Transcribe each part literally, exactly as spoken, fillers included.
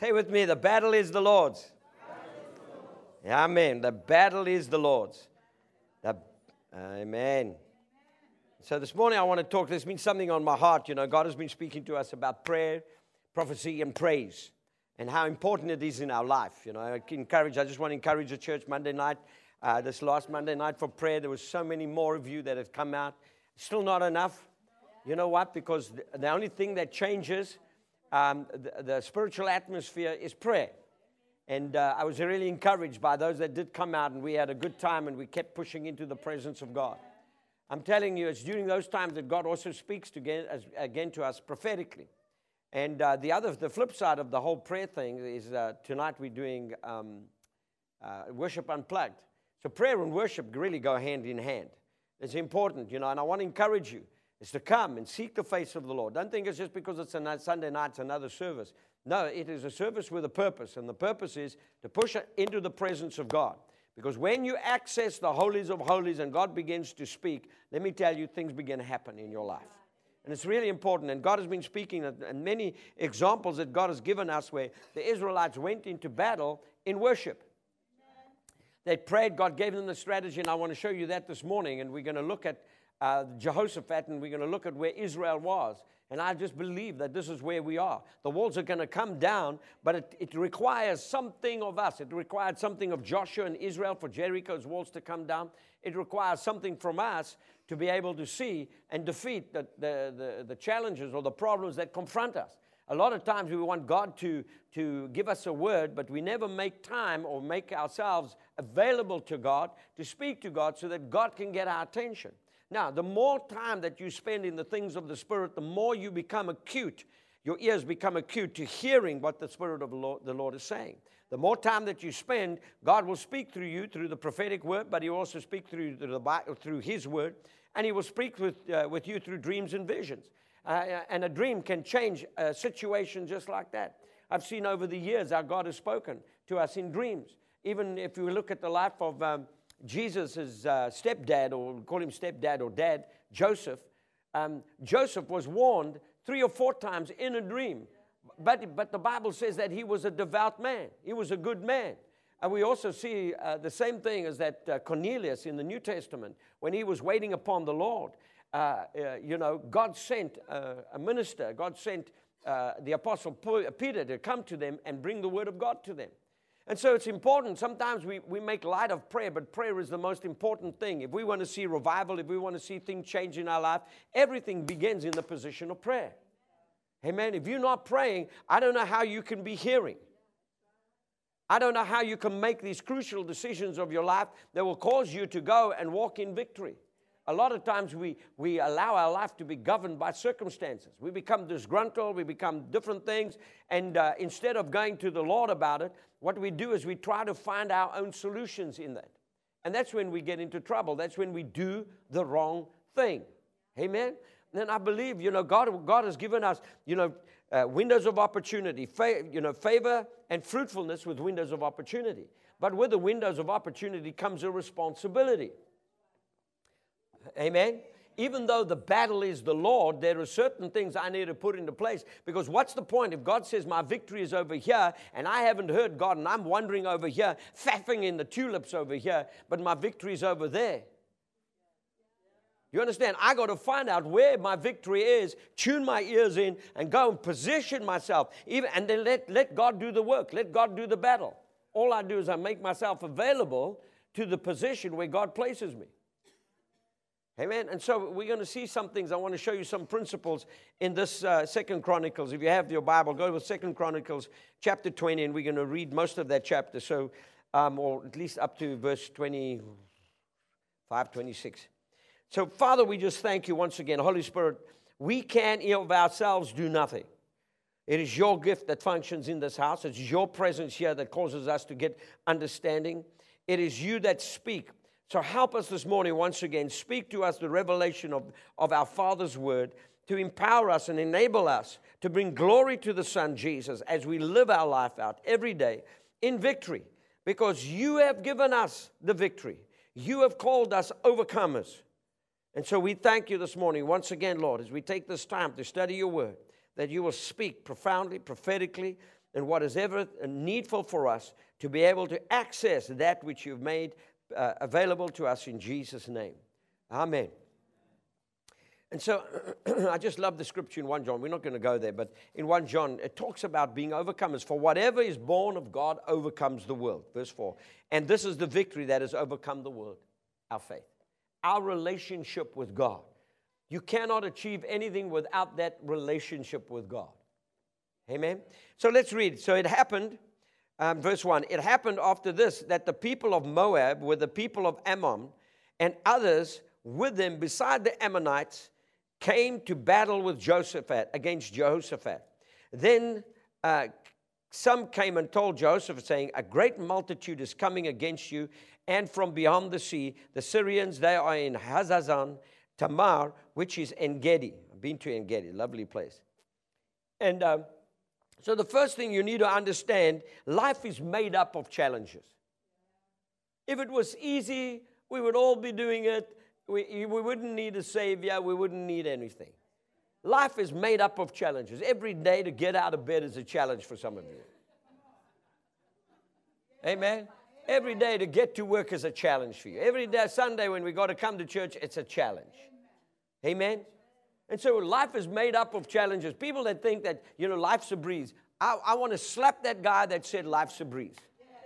Say with me, the battle is the Lord's. Amen. The battle is the Lord's. The, amen. So this morning I want to talk, there's been something on my heart. You know, God has been speaking to us about prayer, prophecy, and praise, and how important it is in our life. You know, I encourage, I just want to encourage the church Monday night, uh, this last Monday night for prayer. There was so many more of you that have come out. Still not enough. You know what? Because the, the only thing that changes um, the, the spiritual atmosphere is prayer. And uh, I was really encouraged by those that did come out, and we had a good time, and we kept pushing into the presence of God. I'm telling you, it's during those times that God also speaks to again, as, again to us prophetically. And uh, the other, the flip side of the whole prayer thing is uh, tonight we're doing um, uh, Worship Unplugged. So prayer and worship really go hand in hand. It's important, you know, and I want to encourage you is to come and seek the face of the Lord. Don't think it's just because it's a Sunday night, it's another service. No, it is a service with a purpose, and the purpose is to push it into the presence of God. Because when you access the holies of holies and God begins to speak, let me tell you, things begin to happen in your life. And it's really important, and God has been speaking, and many examples that God has given us where the Israelites went into battle in worship. They prayed, God gave them the strategy, and I want to show you that this morning, and we're going to look at uh, Jehoshaphat, and we're going to look at where Israel was. And I just believe that this is where we are. The walls are going to come down, but it, it requires something of us. It required something of Joshua and Israel for Jericho's walls to come down. It requires something from us to be able to see and defeat the, the, the, the challenges or the problems that confront us. A lot of times we want God to, to give us a word, but we never make time or make ourselves available to God to speak to God so that God can get our attention. Now, the more time that you spend in the things of the Spirit, the more you become acute. Your ears become acute to hearing what the Spirit of the Lord, the Lord is saying. The more time that you spend, God will speak through you through the prophetic word, but He will also speak through the Bible, through His word, and He will speak with uh, with you through dreams and visions. Uh, and a dream can change a situation just like that. I've seen over the years how God has spoken to us in dreams. Even if you look at the life of um, Jesus' uh, stepdad, or call him stepdad or dad, Joseph. Um, Joseph was warned three or four times in a dream. But, but the Bible says that he was a devout man. He was a good man. And we also see uh, the same thing as that uh, Cornelius in the New Testament, when he was waiting upon the Lord. Uh, uh, you know, God sent uh, a minister. God sent uh, the Apostle Peter to come to them and bring the word of God to them. And so it's important. Sometimes we, we make light of prayer, but prayer is the most important thing. If we want to see revival, if we want to see things change in our life, everything begins in the position of prayer. Amen. If you're not praying, I don't know how you can be hearing. I don't know how you can make these crucial decisions of your life that will cause you to go and walk in victory. A lot of times we, we allow our life to be governed by circumstances. We become disgruntled, we become different things, and uh, instead of going to the Lord about it, what we do is we try to find our own solutions in that. And that's when we get into trouble. That's when we do the wrong thing. Amen? And I believe, you know, God, God has given us, you know, uh, windows of opportunity, fa- you know, favor and fruitfulness with windows of opportunity. But with the windows of opportunity comes a responsibility. Amen? Even though the battle is the Lord, there are certain things I need to put into place. Because what's the point if God says my victory is over here and I haven't heard God and I'm wandering over here, faffing in the tulips over here, but my victory is over there? You understand? I got to find out where my victory is, tune my ears in, and go and position myself. Even, and then let, let God do the work. Let God do the battle. All I do is I make myself available to the position where God places me. Amen. And so we're going to see some things. I want to show you some principles in this uh, Second Chronicles. If you have your Bible, go to Second Chronicles chapter twenty, and we're going to read most of that chapter. So, um, or at least up to verse twenty-five, twenty-six. So, Father, we just thank you once again. Holy Spirit, we can of ourselves do nothing. It is your gift that functions in this house. It's your presence here that causes us to get understanding. It is you that speak. So help us this morning once again. Speak to us the revelation of, of our Father's word to empower us and enable us to bring glory to the Son, Jesus, as we live our life out every day in victory. Because you have given us the victory. You have called us overcomers. And so we thank you this morning once again, Lord, as we take this time to study your word, that you will speak profoundly, prophetically, and what is ever needful for us to be able to access that which you've made uh, available to us in Jesus' name. Amen. And so I just love the scripture in First John. We're not going to go there, but in First John, it talks about being overcomers. For whatever is born of God overcomes the world. Verse four. And this is the victory that has overcome the world, our faith, our relationship with God. You cannot achieve anything without that relationship with God. Amen. So let's read. So it happened, um, verse one, it happened after this that the people of Moab were the people of Ammon, and others with them beside the Ammonites came to battle with Jehoshaphat, against Jehoshaphat. Then uh, some came and told Jehoshaphat, saying, a great multitude is coming against you, and from beyond the sea, the Syrians, they are in Hazazon Tamar, which is En-Gedi. I've been to En-Gedi, lovely place. And um, so the first thing you need to understand, life is made up of challenges. If it was easy, we would all be doing it. We, we wouldn't need a savior. We wouldn't need anything. Life is made up of challenges. Every day to get out of bed is a challenge for some of you. Amen? Every day to get to work is a challenge for you. Every day, Sunday when we got to come to church, it's a challenge. Amen? And so life is made up of challenges. People that think that, you know, life's a breeze. I, I want to slap that guy that said life's a breeze.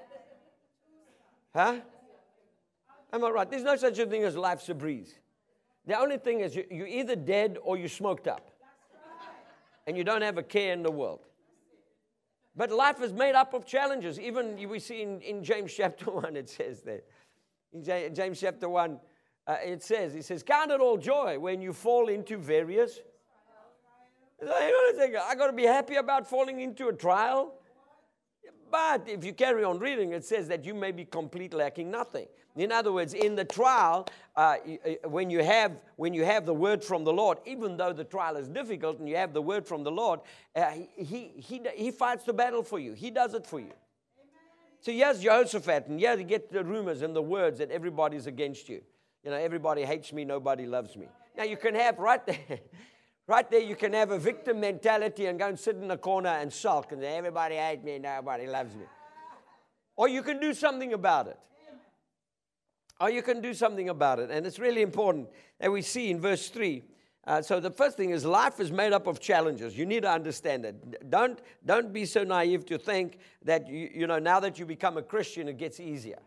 Huh? Am I right? There's no such a thing as life's a breeze. The only thing is you, you're either dead or you're smoked up. And you don't have a care in the world. But life is made up of challenges. Even we see in, in James chapter one, it says that. In James chapter one, uh, it says, it says, count it all joy when you fall into various. Hang on a second, I got to be happy about falling into a trial. But if you carry on reading, it says that you may be complete lacking nothing. In other words, in the trial, uh, when you have when you have the word from the Lord, even though the trial is difficult and you have the word from the Lord, uh, he, he, he fights the battle for you. He does it for you. Amen. So here's Jehoshaphat, and here you get the rumors and the words that everybody's against you. You know, everybody hates me, nobody loves me. Now you can have right there, right there you can have a victim mentality and go and sit in a corner and sulk and say, everybody hates me, nobody loves me. Or you can do something about it. Or you can do something about it. And it's really important that we see in verse three. Uh, so the first thing is life is made up of challenges. You need to understand that. Don't, don't be so naive to think that, you, you know, now that you become a Christian, it gets easier.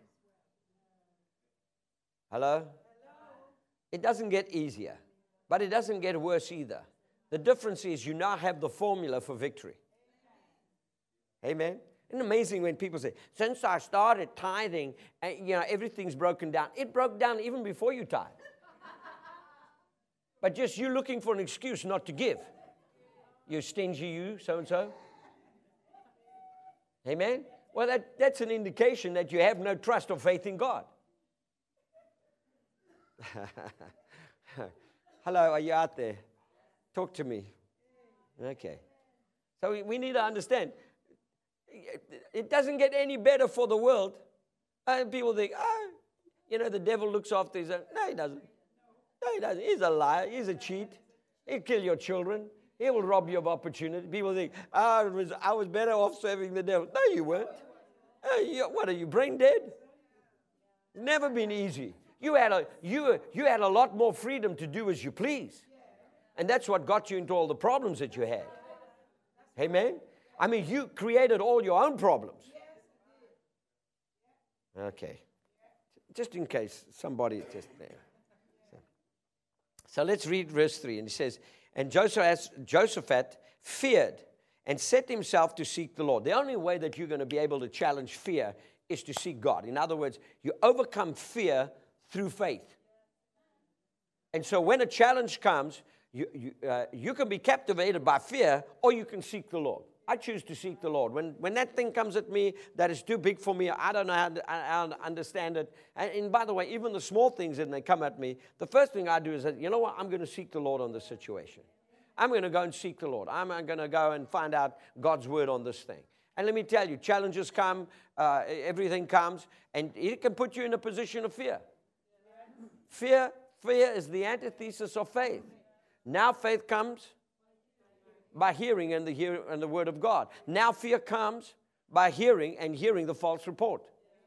Hello? Hello? It doesn't get easier, but it doesn't get worse either. The difference is you now have the formula for victory. Amen? Isn't it amazing when people say, since I started tithing, you know, everything's broken down. It broke down even before you tithe. But just you looking for an excuse not to give. You stingy you, so-and-so. Amen? Well, that, that's an indication that you have no trust or faith in God. Hello, are you out there? Talk to me. Okay. So we, we need to understand. It doesn't get any better for the world. And people think, oh, you know, the devil looks after his own. No, he doesn't. No, he doesn't. He's a liar. He's a cheat. He'll kill your children. He will rob you of opportunity. People think, oh, it was, I was better off serving the devil. No, you weren't. Oh, you, what, are you brain dead? Never been easy. You had, a, you, you had a lot more freedom to do as you please. And that's what got you into all the problems that you had. Amen? I mean, you created all your own problems. Okay. Just in case somebody just there. So, so let's read verse three. And it says, and Jehoshaphat feared and set himself to seek the Lord. The only way that you're going to be able to challenge fear is to seek God. In other words, you overcome fear through faith. And so when a challenge comes, you, you, uh, you can be captivated by fear or you can seek the Lord. I choose to seek the Lord. When when that thing comes at me that is too big for me, I don't know how to I, I understand it. And, and by the way, even the small things that they come at me, the first thing I do is, that, you know what, I'm going to seek the Lord on this situation. I'm going to go and seek the Lord. I'm going to go and find out God's word on this thing. And let me tell you, challenges come, uh, everything comes, and it can put you in a position of fear. Fear, fear is the antithesis of faith. Now faith comes by hearing and the, hear, and the word of God. Now fear comes by hearing and hearing the false report.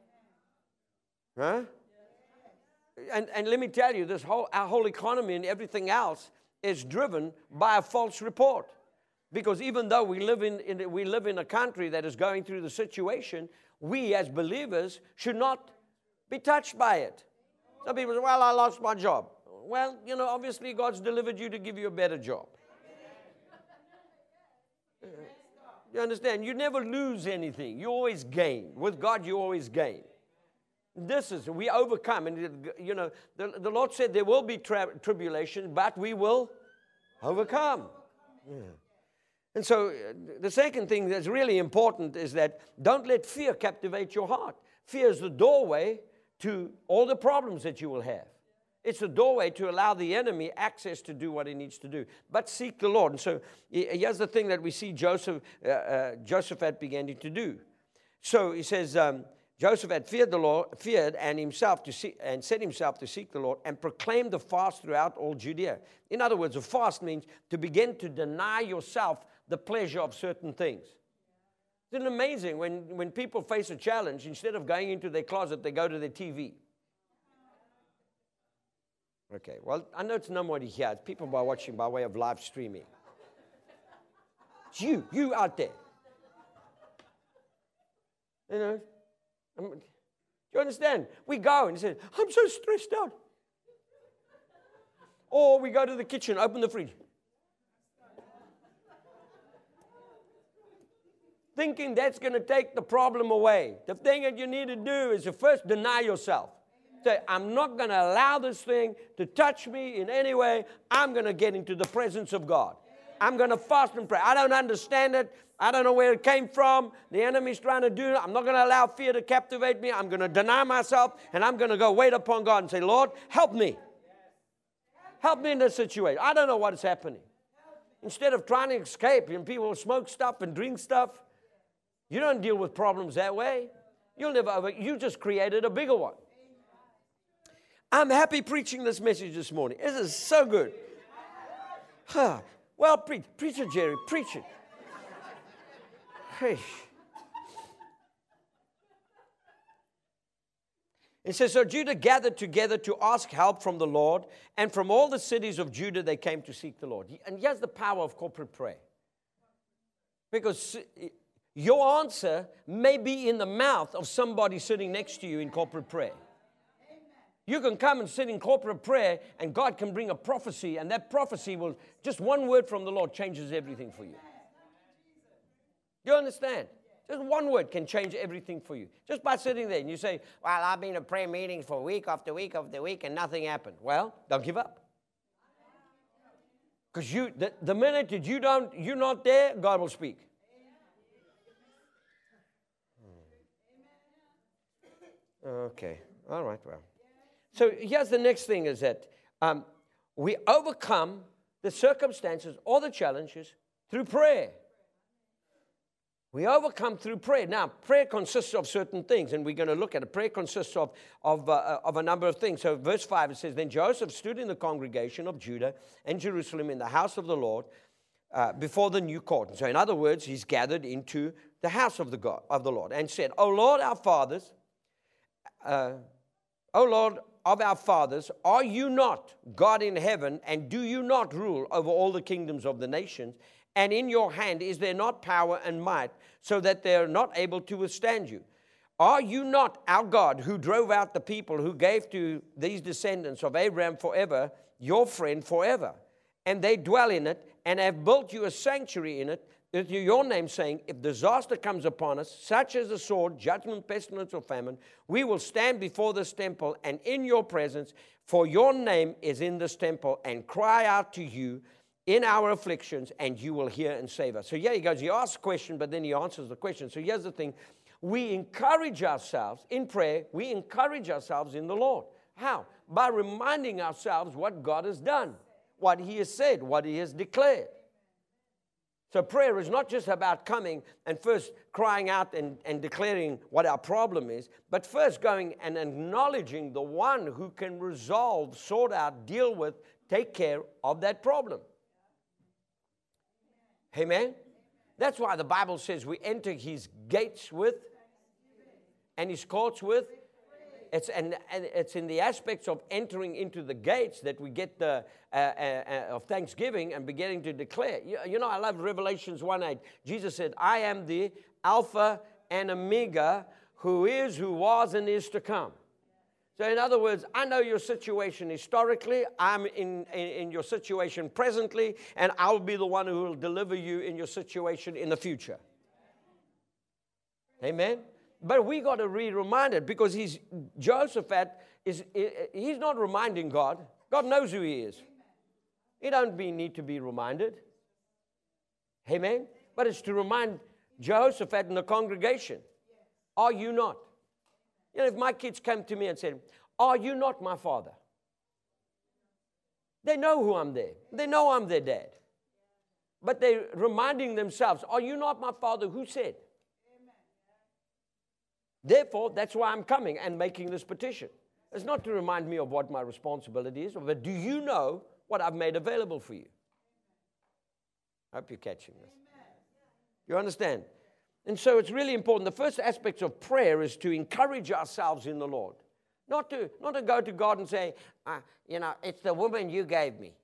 Huh? And, and let me tell you, this whole, our whole economy and everything else is driven by a false report. Because even though we live in, in we live in a country that is going through the situation, we as believers should not be touched by it. Some people say, well, I lost my job. Well, you know, obviously God's delivered you to give you a better job. You understand? You never lose anything. You always gain. With God, you always gain. This is, we overcome. And, you know, the, the Lord said there will be tra- tribulation, but we will overcome. Yeah. And so uh, the second thing that's really important is that don't let fear captivate your heart. Fear is the doorway to all the problems that you will have. It's a doorway to allow the enemy access to do what he needs to do. But seek the Lord. And so here's the thing that we see Joseph, uh, uh, Josephat beginning to do. So he says, um, Joseph had feared the Lord, feared and himself to see, and set himself to seek the Lord, and proclaimed the fast throughout all Judea. In other words, a fast means to begin to deny yourself the pleasure of certain things. Isn't it amazing when, when people face a challenge, instead of going into their closet, they go to their T V? Okay, well, I know it's nobody here. It's people by watching by way of live streaming. It's you, you out there. You know, I'm, do you understand? We go and say, I'm so stressed out. Or we go to the kitchen, open the fridge. Thinking that's going to take the problem away. The thing that you need to do is to first deny yourself. Say, I'm not going to allow this thing to touch me in any way. I'm going to get into the presence of God. I'm going to fast and pray. I don't understand it. I don't know where it came from. The enemy's trying to do it. I'm not going to allow fear to captivate me. I'm going to deny myself, and I'm going to go wait upon God and say, Lord, help me. Help me in this situation. I don't know what is happening. Instead of trying to escape, and people smoke stuff and drink stuff, you don't deal with problems that way. You'll never over. You just created a bigger one. I'm happy preaching this message this morning. This is so good. Huh. Well, preach, preacher Jerry, preach it. Hey. It says, so Judah gathered together to ask help from the Lord, and from all the cities of Judah they came to seek the Lord. And here's the power of corporate prayer. Because your answer may be in the mouth of somebody sitting next to you in corporate prayer. You can come and sit in corporate prayer, and God can bring a prophecy, and that prophecy will, just one word from the Lord changes everything for you. You understand? Just one word can change everything for you. Just by sitting there, and you say, well, I've been in prayer meetings for week after week after week, and nothing happened. Well, don't give up. Because you, the, the minute that you don't, you're not there, God will speak. Okay, all right, well. So here's the next thing is that um, we overcome the circumstances or the challenges through prayer. We overcome through prayer. Now, prayer consists of certain things, and we're going to look at it. Prayer consists of, of, uh, of a number of things. So verse five, it says, then Joseph stood in the congregation of Judah and Jerusalem in the house of the Lord uh, before the new court. So in other words, he's gathered into the house of the God of the Lord and said, O Lord, our fathers, uh, O Lord, of our fathers, are you not God in heaven, and do you not rule over all the kingdoms of the nations? And in your hand is there not power and might, so that they are not able to withstand you? Are you not our God, who drove out the people, who gave to these descendants of Abraham forever, your friend forever? And they dwell in it, and have built you a sanctuary in it, with your name, saying, if disaster comes upon us, such as a sword, judgment, pestilence, or famine, we will stand before this temple and in your presence, for your name is in this temple, and cry out to you in our afflictions, and you will hear and save us. So yeah, he goes, he asks a question, but then he answers the question. So here's the thing. We encourage ourselves in prayer. We encourage ourselves in the Lord. How? By reminding ourselves what God has done, what he has said, what he has declared. So prayer is not just about coming and first crying out and, and declaring what our problem is, but first going and acknowledging the one who can resolve, sort out, deal with, take care of that problem. Amen? That's why the Bible says we enter his gates with and his courts with. It's, and, and it's in the aspects of entering into the gates that we get the uh, uh, uh, of thanksgiving and beginning to declare. You, you know, I love Revelations one eight. Jesus said, I am the Alpha and Omega, who is, who was, and is to come. So in other words, I know your situation historically, I'm in, in, in your situation presently, and I'll be the one who will deliver you in your situation in the future. Amen? But we got to be reminded, because he's, Jehoshaphat, is, he's not reminding God. God knows who he is. He don't be, need to be reminded. Amen? But it's to remind Jehoshaphat and the congregation, are you not? You know, if my kids came to me and said, are you not my father? They know who I'm there. They know I'm their dad. But they're reminding themselves, are you not my father? Who said? Amen. Therefore, that's why I'm coming and making this petition. It's not to remind me of what my responsibility is, but do you know what I've made available for you? I hope you're catching this. You understand? And so it's really important. The first aspect of prayer is to encourage ourselves in the Lord. Not to, not to go to God and say, uh, you know, it's the woman you gave me.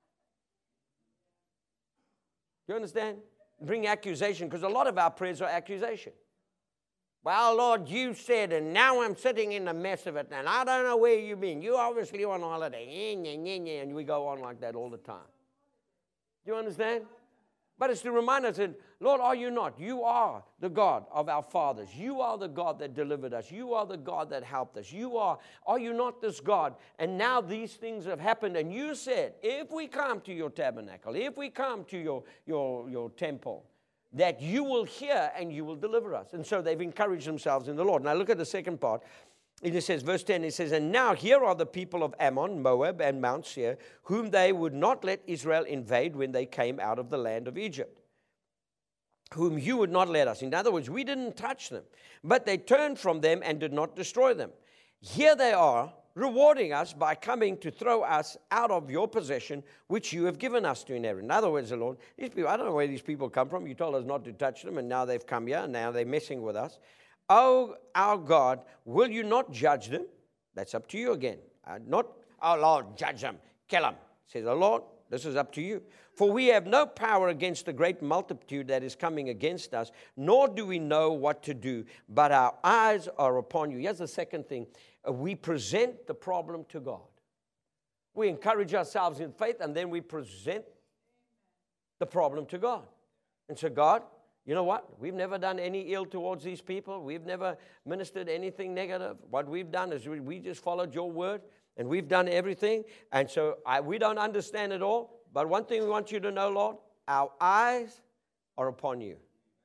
Do you understand? Bring accusation, because a lot of our prayers are accusation. Well, Lord, you said, and now I'm sitting in the mess of it, and I don't know where you've been. You obviously on holiday. And we go on like that all the time. Do you understand? But it's to remind us that, Lord, are you not? You are the God of our fathers. You are the God that delivered us. You are the God that helped us. You are, are you not this God? And now these things have happened. And you said, if we come to your tabernacle, if we come to your, your, your temple, that you will hear and you will deliver us. And so they've encouraged themselves in the Lord. Now look at the second part. It says, verse ten, it says, and now here are the people of Ammon, Moab, and Mount Seir, whom they would not let Israel invade when they came out of the land of Egypt, whom you would not let us. In other words, we didn't touch them, but they turned from them and did not destroy them. Here they are, rewarding us by coming to throw us out of your possession, which you have given us to inherit. In other words, the Lord, these people, I don't know where these people come from. You told us not to touch them, and now they've come here, and now they're messing with us. Oh, our God, will you not judge them? That's up to you again. Uh, not, oh, Lord, judge them, kill them. Says the Lord, this is up to you. For we have no power against the great multitude that is coming against us, nor do we know what to do, but our eyes are upon you. Here's the second thing. Uh, we present the problem to God. We encourage ourselves in faith, and then we present the problem to God. And so, God, you know what? We've never done any ill towards these people. We've never ministered anything negative. What we've done is we, we just followed your word, and we've done everything. And so I, we don't understand it all. But one thing we want you to know, Lord, our eyes are upon you.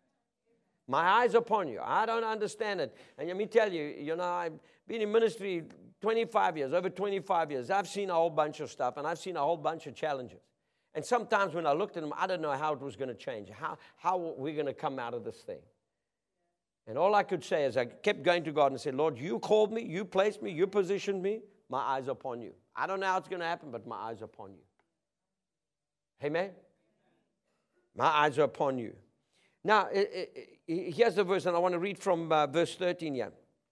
My eyes are upon you. I don't understand it. And let me tell you, you know, I've been in ministry twenty-five years, over twenty-five years. I've seen a whole bunch of stuff, and I've seen a whole bunch of challenges. And sometimes when I looked at them, I didn't know how it was going to change, how, how we're going to come out of this thing. And all I could say is I kept going to God and said, Lord, you called me, you placed me, you positioned me, my eyes are upon you. I don't know how it's going to happen, but my eyes are upon you. Amen? My eyes are upon you. Now, it, it, here's the verse, and I want to read from uh, verse thirteen here.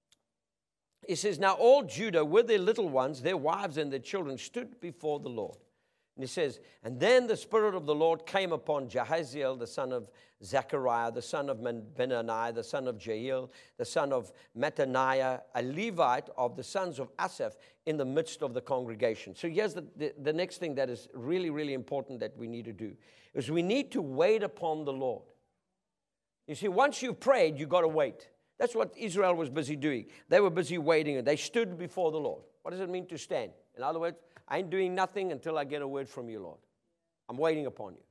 It says, now all Judah with their little ones, their wives and their children stood before the Lord. And he says, and then the Spirit of the Lord came upon Jahaziel, the son of Zechariah, the son of Benaniah, the son of Jael, the son of Mattaniah, a Levite of the sons of Asaph, in the midst of the congregation. So here's the, the, the next thing that is really, really important that we need to do, is we need to wait upon the Lord. You see, once you've prayed, you've got to wait. That's what Israel was busy doing. They were busy waiting, and they stood before the Lord. What does it mean to stand? In other words, I ain't doing nothing until I get a word from you, Lord. I'm waiting upon you.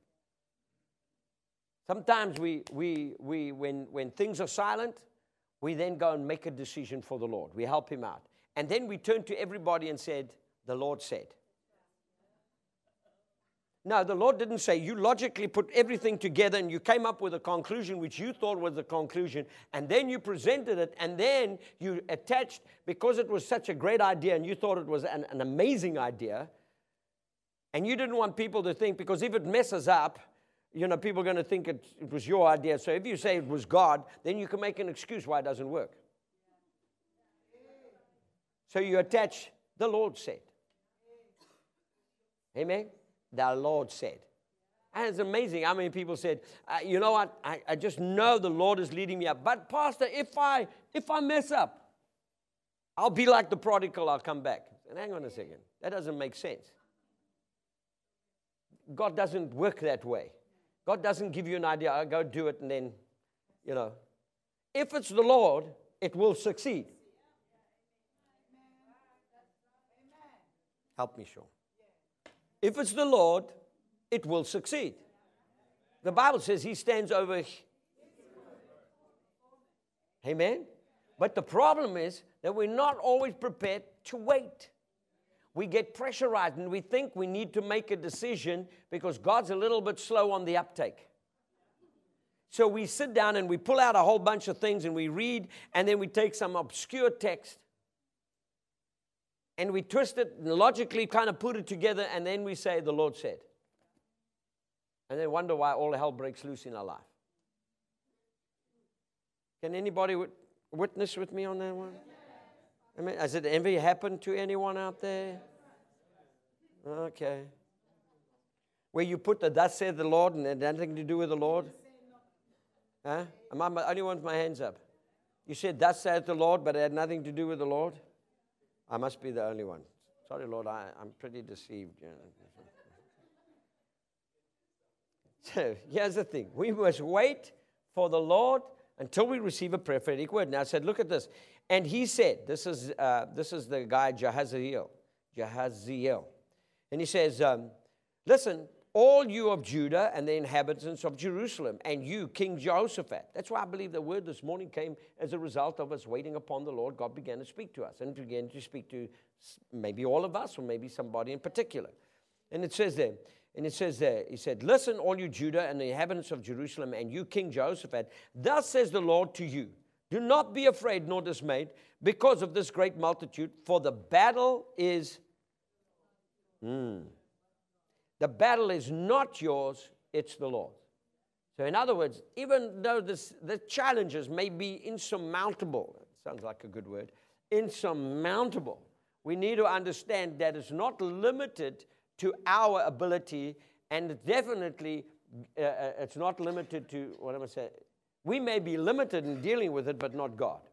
Sometimes we, we, we, when, when things are silent, we then go and make a decision for the Lord. We help him out. And then we turn to everybody and said, the Lord said. No, the Lord didn't say. You logically put everything together and you came up with a conclusion which you thought was the conclusion, and then you presented it, and then you attached, because it was such a great idea and you thought it was an, an amazing idea, and you didn't want people to think, because if it messes up, you know, people are going to think it, it was your idea. So if you say it was God, then you can make an excuse why it doesn't work. So you attach, the Lord said. Amen? The Lord said. And it's amazing how many people said, uh, you know what, I, I just know the Lord is leading me up. But Pastor, if I if I mess up, I'll be like the prodigal, I'll come back. And hang on a second. That doesn't make sense. God doesn't work that way. God doesn't give you an idea, I'll go do it and then, you know. If it's the Lord, it will succeed. Help me, Sean. If it's the Lord, it will succeed. The Bible says he stands over. Amen? But the problem is that we're not always prepared to wait. We get pressurized and we think we need to make a decision because God's a little bit slow on the uptake. So we sit down and we pull out a whole bunch of things and we read, and then we take some obscure text and we twist it and logically kind of put it together, and then we say, the Lord said. And then wonder why all hell breaks loose in our life. Can anybody wit- witness with me on that one? I mean, has it ever happened to anyone out there? Okay. Where you put the thus said the Lord and it had nothing to do with the Lord? Huh? Am I the only one with my hands up? You said thus said the Lord, but it had nothing to do with the Lord? I must be the only one. Sorry, Lord, I, I'm pretty deceived. You know. So here's the thing. We must wait for the Lord until we receive a prophetic word. Now I said, look at this. And he said, this is uh, this is the guy Jahaziel. Jahaziel. And he says, um, listen, all you of Judah and the inhabitants of Jerusalem, and you, King Jehoshaphat. That's why I believe the word this morning came as a result of us waiting upon the Lord. God began to speak to us and began to speak to maybe all of us or maybe somebody in particular. And it says there, and it says there, he said, listen, all you Judah and the inhabitants of Jerusalem, and you, King Jehoshaphat, thus says the Lord to you, do not be afraid nor dismayed because of this great multitude, for the battle is, hmm, the battle is not yours, it's the Lord's. So in other words, even though this, the challenges may be insurmountable, sounds like a good word, insurmountable, we need to understand that it's not limited to our ability, and definitely uh, it's not limited to, what am I saying? We may be limited in dealing with it, but not God.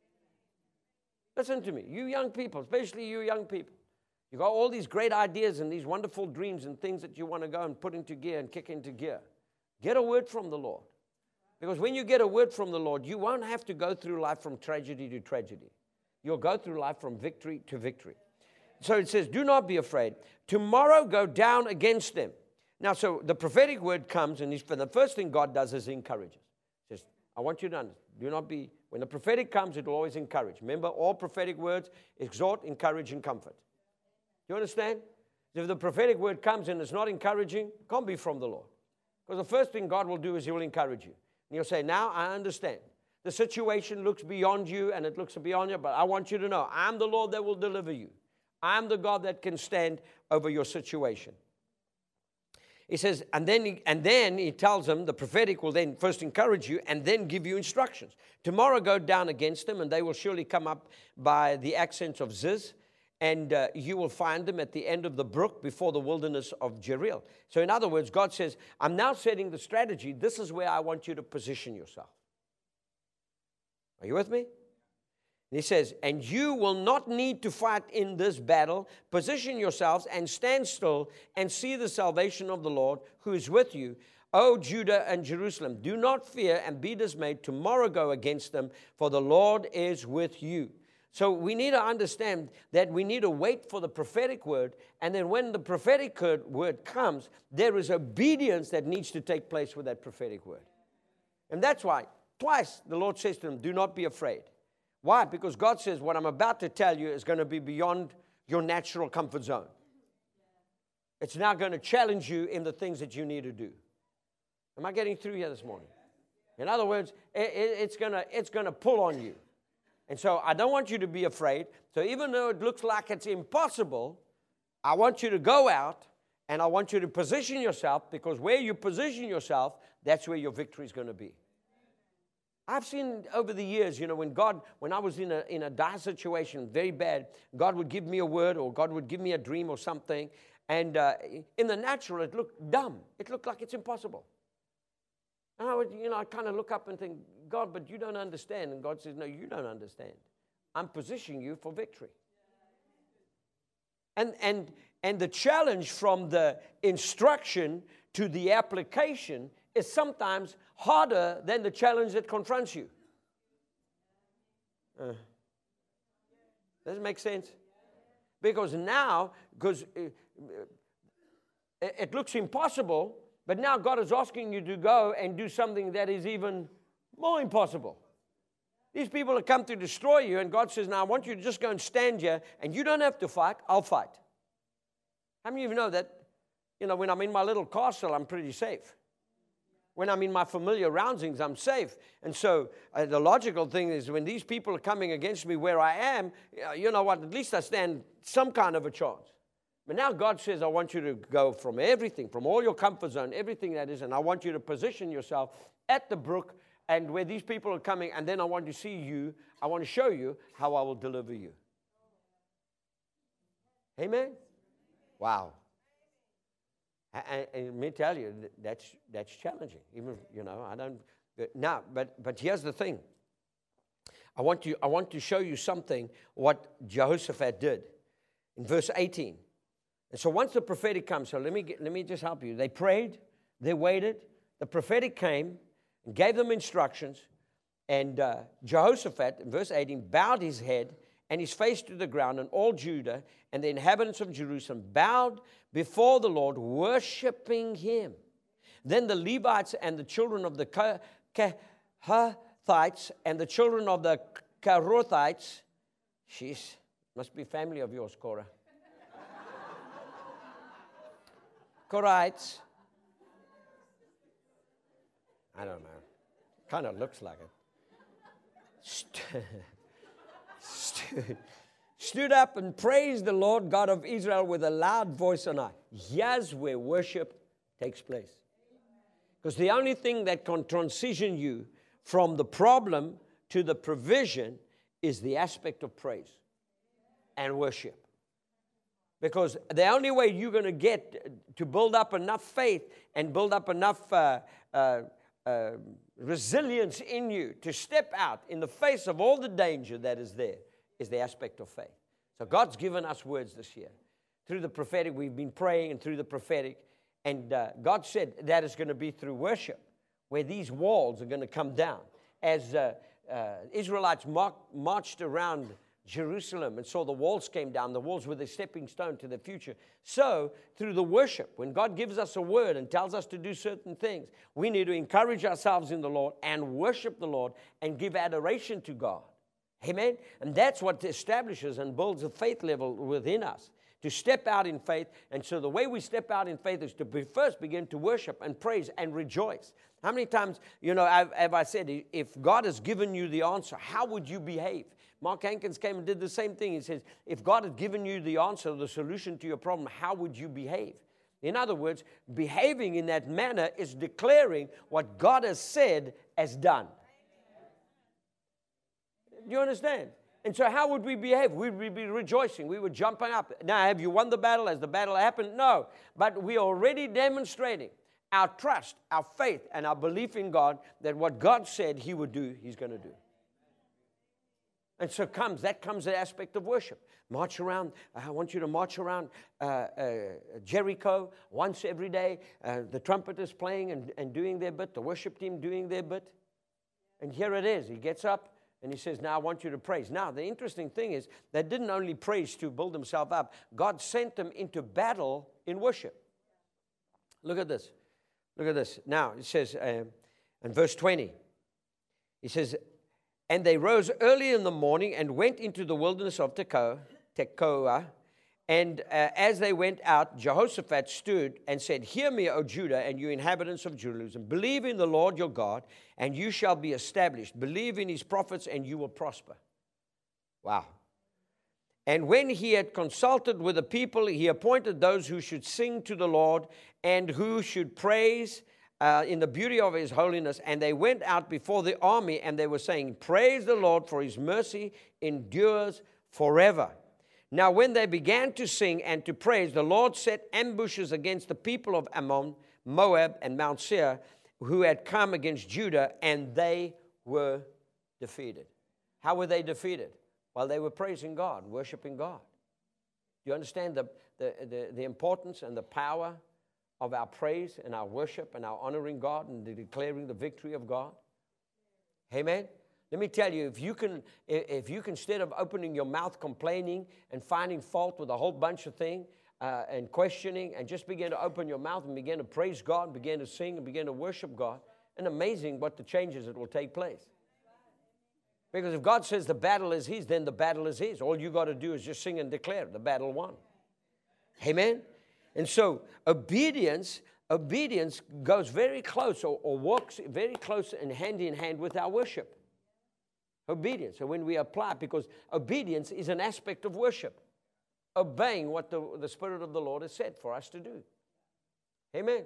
Listen to me, you young people, especially you young people. You got all these great ideas and these wonderful dreams and things that you want to go and put into gear and kick into gear. Get a word from the Lord. Because when you get a word from the Lord, you won't have to go through life from tragedy to tragedy. You'll go through life from victory to victory. So it says, do not be afraid. Tomorrow go down against them. Now, so the prophetic word comes, and the first thing God does is he encourages. He says, I want you to understand, do not be, when the prophetic comes, it will always encourage. Remember, all prophetic words exhort, encourage, and comfort. Do you understand? If the prophetic word comes and it's not encouraging, it can't be from the Lord. Because the first thing God will do is he will encourage you. And he'll say, now I understand. The situation looks beyond you and it looks beyond you, but I want you to know, I'm the Lord that will deliver you. I'm the God that can stand over your situation. He says, and then he, and then he tells them, the prophetic will then first encourage you and then give you instructions. Tomorrow go down against them, and they will surely come up by the accents of Ziz, and uh, you will find them at the end of the brook before the wilderness of Jereel. So in other words, God says, I'm now setting the strategy. This is where I want you to position yourself. Are you with me? And he says, and you will not need to fight in this battle. Position yourselves and stand still and see the salvation of the Lord who is with you. O Judah and Jerusalem, do not fear and be dismayed. Tomorrow go against them, for the Lord is with you. So we need to understand that we need to wait for the prophetic word. And then when the prophetic word comes, there is obedience that needs to take place with that prophetic word. And that's why twice the Lord says to them, do not be afraid. Why? Because God says what I'm about to tell you is going to be beyond your natural comfort zone. It's now going to challenge you in the things that you need to do. Am I getting through here this morning? In other words, it, it, it's going to it's going to pull on you. And so I don't want you to be afraid. So even though it looks like it's impossible, I want you to go out And I want you to position yourself, because where you position yourself, that's where your victory is going to be. I've seen over the years, you know, when God, when I was in a, in a dire situation, very bad, God would give me a word, or God would give me a dream or something. And uh, in the natural, it looked dumb. It looked like it's impossible. And I would, you know, I kind of look up and think, God, but you don't understand. And God says, no, you don't understand. I'm positioning you for victory. And, and, and the challenge from the instruction to the application is sometimes harder than the challenge that confronts you. Uh, does it make sense? Because now, because it, it looks impossible, but now God is asking you to go and do something that is even more impossible. These people have come to destroy you, and God says, now I want you to just go and stand here, and you don't have to fight, I'll fight. How many of you know that, you know, when I'm in my little castle, I'm pretty safe. When I'm in my familiar surroundings, I'm safe. And so uh, the logical thing is, when these people are coming against me where I am, uh, you know what, at least I stand some kind of a chance. But now God says, I want you to go from everything, from all your comfort zone, everything that is, and I want you to position yourself at the brook and where these people are coming, and then I want to see you, I want to show you how I will deliver you. Amen? Wow. And, and let me tell you, that's that's challenging. Even, you know, I don't. Now, but but here's the thing. I want you. I want to show you something what Jehoshaphat did in verse eighteen. And so once the prophetic comes, so let me get, let me just help you. They prayed, they waited. The prophetic came and gave them instructions, and uh, Jehoshaphat, in verse eighteen, bowed his head and his face to the ground, and all Judah and the inhabitants of Jerusalem bowed before the Lord, worshiping him. Then the Levites and the children of the Kehathites and the children of the Karothites, sheesh, must be family of yours, Korah. Korahites. I don't know. Kind of looks like it. St- stood, stood up and praised the Lord God of Israel with a loud voice on high. Here's where worship takes place. Because the only thing that can transition you from the problem to the provision is the aspect of praise and worship. Because the only way you're going to get to build up enough faith and build up enough uh, uh, uh, resilience in you to step out in the face of all the danger that is there is the aspect of faith. So God's given us words this year. Through the prophetic, we've been praying, and through the prophetic, and uh, God said that is going to be through worship, where these walls are going to come down. As uh, uh, Israelites mar- marched around Jerusalem and saw the walls came down, the walls were the stepping stone to the future. So, through the worship, when God gives us a word and tells us to do certain things, we need to encourage ourselves in the Lord and worship the Lord and give adoration to God. Amen? And that's what establishes and builds a faith level within us, to step out in faith. And so the way we step out in faith is to be first begin to worship and praise and rejoice. How many times, you know, I've, have I said, if God has given you the answer, how would you behave? Mark Hankins came and did the same thing. He says, if God had given you the answer, the solution to your problem, how would you behave? In other words, behaving in that manner is declaring what God has said as done. Do you understand? And so how would we behave? We would be rejoicing. We were jumping up. Now, have you won the battle? Has the battle happened? No. But we are already demonstrating our trust, our faith, and our belief in God that what God said He would do, He's going to do. And so comes, that comes the aspect of worship. March around, I want you to march around uh, uh, Jericho once every day. Uh, the trumpeters playing and, and doing their bit, the worship team doing their bit. And here it is. He gets up and he says, now I want you to praise. Now, the interesting thing is, they didn't only praise to build himself up. God sent them into battle in worship. Look at this. Look at this. Now, it says uh, in verse twenty, he says, and they rose early in the morning and went into the wilderness of Tekoa. Tekoa. And uh, as they went out, Jehoshaphat stood and said, hear me, O Judah, and you inhabitants of Jerusalem. Believe in the Lord your God, and you shall be established. Believe in his prophets, and you will prosper. Wow. And when he had consulted with the people, he appointed those who should sing to the Lord and who should praise uh, in the beauty of his holiness. And they went out before the army, and they were saying, praise the Lord, for his mercy endures forever. Now when they began to sing and to praise, the Lord set ambushes against the people of Ammon, Moab, and Mount Seir, who had come against Judah, and they were defeated. How were they defeated? Well, they were praising God, worshiping God. Do you understand the, the, the, the importance and the power of our praise and our worship and our honoring God and the declaring the victory of God? Amen? Let me tell you, if you can, if you can, instead of opening your mouth complaining and finding fault with a whole bunch of things uh, and questioning, and just begin to open your mouth and begin to praise God, begin to sing and begin to worship God, and amazing what the changes that will take place. Because if God says the battle is his, then the battle is his. All you got to do is just sing and declare the battle won. Amen? And so obedience, obedience goes very close or, or walks very close and hand in hand with our worship. Obedience. So when we apply, because obedience is an aspect of worship. Obeying what the, the Spirit of the Lord has said for us to do. Amen.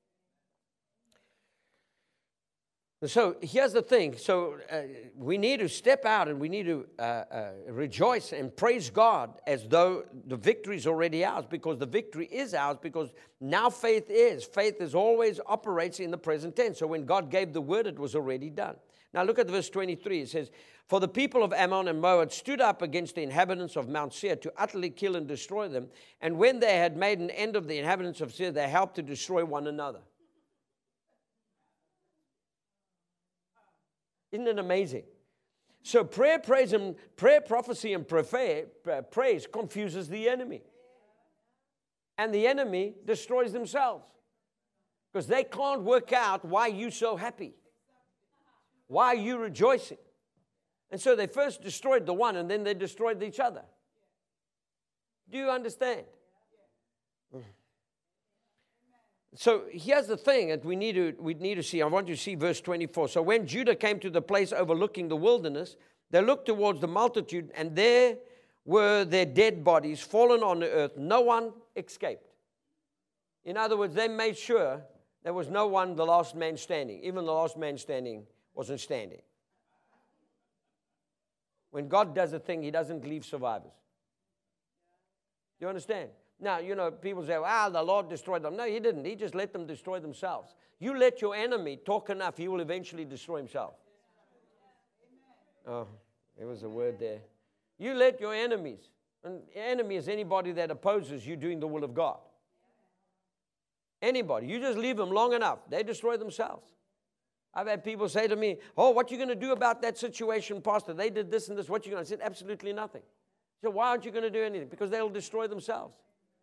So here's the thing. So uh, we need to step out and we need to uh, uh, rejoice and praise God as though the victory is already ours, because the victory is ours, because now faith is. Faith is always operates in the present tense. So when God gave the word, it was already done. Now look at verse twenty-three. It says, for the people of Ammon and Moab stood up against the inhabitants of Mount Seir to utterly kill and destroy them. And when they had made an end of the inhabitants of Seir, they helped to destroy one another. Isn't it amazing? So prayer, praise, and prayer, prophecy, and prayer, praise confuses the enemy. And the enemy destroys themselves. Because they can't work out why you're so happy. Why are you rejoicing? And so they first destroyed the one, and then they destroyed each other. Do you understand? So here's the thing that we need to we need to see. I want you to see verse twenty-four. So when Judah came to the place overlooking the wilderness, they looked towards the multitude, and there were their dead bodies fallen on the earth. No one escaped. In other words, they made sure there was no one, the last man standing. Even the last man standing wasn't standing. When God does a thing, he doesn't leave survivors. Do you understand? Now, you know, people say, well, the Lord destroyed them. No, he didn't. He just let them destroy themselves. You let your enemy talk enough, he will eventually destroy himself. Oh, there was a word there. You let your enemies, and enemy is anybody that opposes you doing the will of God. Anybody. You just leave them long enough, they destroy themselves. I've had people say to me, oh, what are you going to do about that situation, Pastor? They did this and this. What are you going to do? I said, absolutely nothing. So why aren't you going to do anything? Because they'll destroy themselves.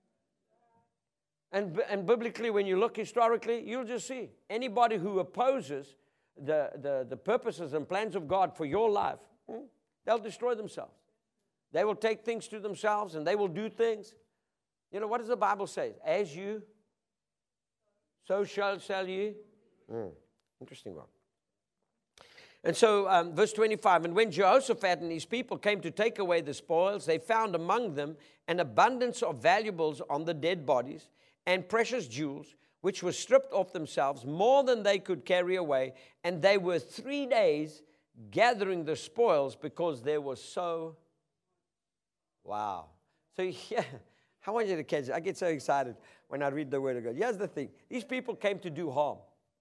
And, and biblically, when you look historically, you'll just see anybody who opposes the, the, the purposes and plans of God for your life, hmm, they'll destroy themselves. They will take things to themselves, and they will do things. You know, what does the Bible say? As you, so shall, shall you. Mm, interesting one. And so, um, verse twenty-five, and when Jehoshaphat and his people came to take away the spoils, they found among them an abundance of valuables on the dead bodies, and precious jewels, which were stripped off themselves, more than they could carry away. And they were three days gathering the spoils, because there was so, wow. So yeah, I want you to catch it. I get so excited when I read the Word of God. Here's the thing. These people came to do harm.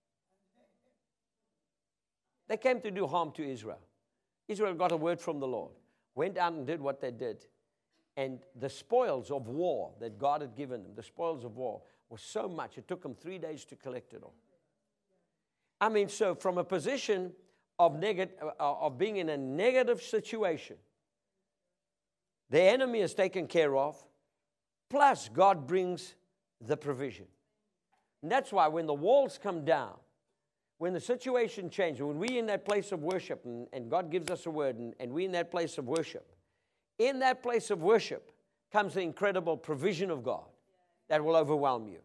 They came to do harm to Israel. Israel got a word from the Lord, went out and did what they did. And the spoils of war that God had given them, the spoils of war, was so much, it took them three days to collect it all. I mean, so from a position of, neg- of being in a negative situation, the enemy is taken care of, plus God brings the provision. And that's why when the walls come down, when the situation changes, when we're in that place of worship, and, and God gives us a word, and, and we're in that place of worship, in that place of worship comes the incredible provision of God that will overwhelm you.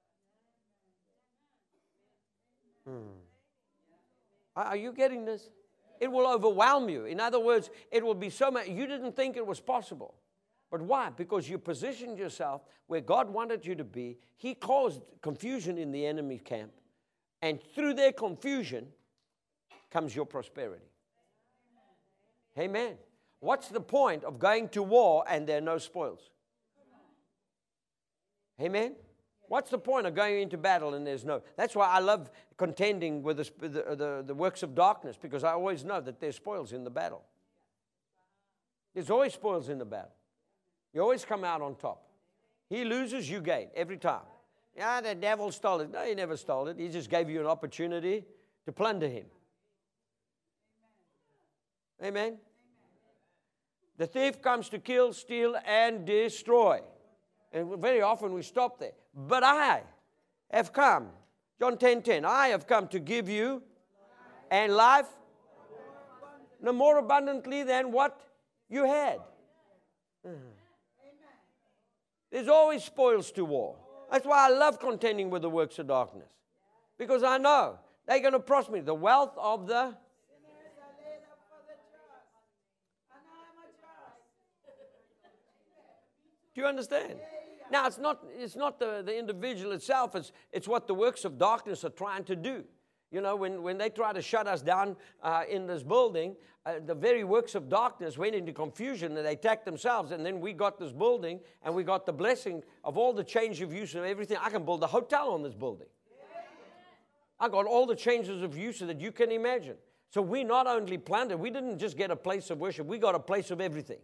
Hmm. Are you getting this? It will overwhelm you. In other words, it will be so much. You didn't think it was possible, But why? Because you positioned yourself where God wanted you to be. He caused confusion in the enemy camp. And through their confusion comes your prosperity. Amen. What's the point of going to war and there are no spoils? Amen. What's the point of going into battle and there's no? That's why I love contending with the, the, the, the works of darkness, because I always know that there's spoils in the battle. There's always spoils in the battle. You always come out on top. He loses, you gain every time. Yeah, the devil stole it. No, he never stole it. He just gave you an opportunity to plunder him. Amen. Amen. The thief comes to kill, steal, and destroy. And very often we stop there. But I have come, John ten ten, I have come to give you and life no more abundantly than what you had. Uh-huh. There's always spoils to war. That's why I love contending with the works of darkness. Because I know they're going to prosper me. The wealth of the... Do you understand? Now, it's not, it's not the, the individual itself. It's, it's what the works of darkness are trying to do. You know, when, when they try to shut us down uh, in this building, uh, the very works of darkness went into confusion and they attacked themselves. And then we got this building and we got the blessing of all the change of use and everything. I can build a hotel on this building. I got all the changes of use that you can imagine. So we not only planted, we didn't just get a place of worship, we got a place of everything.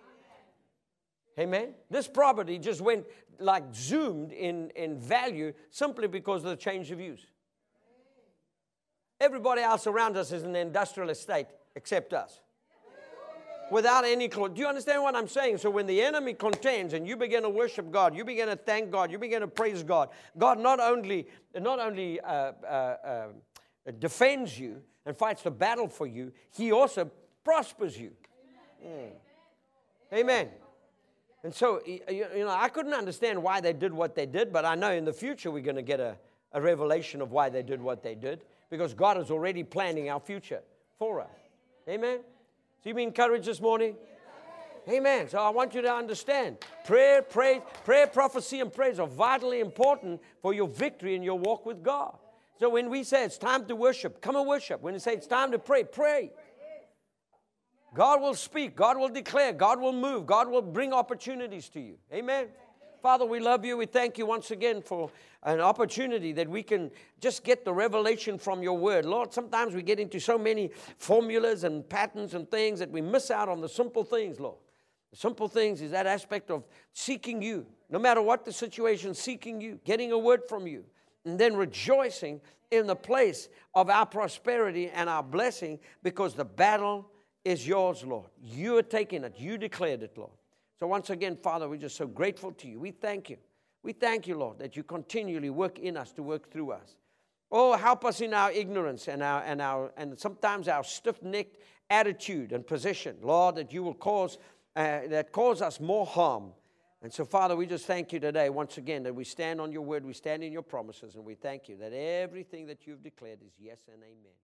Amen. This property just went like zoomed in, in value simply because of the change of use. Everybody else around us is an industrial estate except us. Without any clue. Do you understand what I'm saying? So when the enemy contends and you begin to worship God, you begin to thank God, you begin to praise God, God not only, not only uh, uh, uh, defends you and fights the battle for you, He also prospers you. Mm. Amen. And so, you know, I couldn't understand why they did what they did, but I know in the future we're going to get a, a revelation of why they did what they did, because God is already planning our future for us. Amen? So you be encouraged this morning? Amen. So I want you to understand, prayer, praise, prayer, prophecy, and praise are vitally important for your victory in your walk with God. So when we say it's time to worship, come and worship. When we say it's time to pray, pray. God will speak. God will declare. God will move. God will bring opportunities to you. Amen. Father, we love you. We thank you once again for an opportunity that we can just get the revelation from your word. Lord, sometimes we get into so many formulas and patterns and things that we miss out on the simple things, Lord. The simple things is that aspect of seeking you. No matter what the situation, seeking you, getting a word from you, and then rejoicing in the place of our prosperity and our blessing, because the battle is yours, Lord. You are taking it. You declared it, Lord. So once again, Father, we're just so grateful to you. We thank you. We thank you, Lord, that you continually work in us to work through us. Oh, help us in our ignorance and our and our and sometimes our stiff-necked attitude and position, Lord, that you will cause uh, that cause us more harm. And so, Father, we just thank you today once again that we stand on your word, we stand in your promises, and we thank you that everything that you've declared is yes and amen.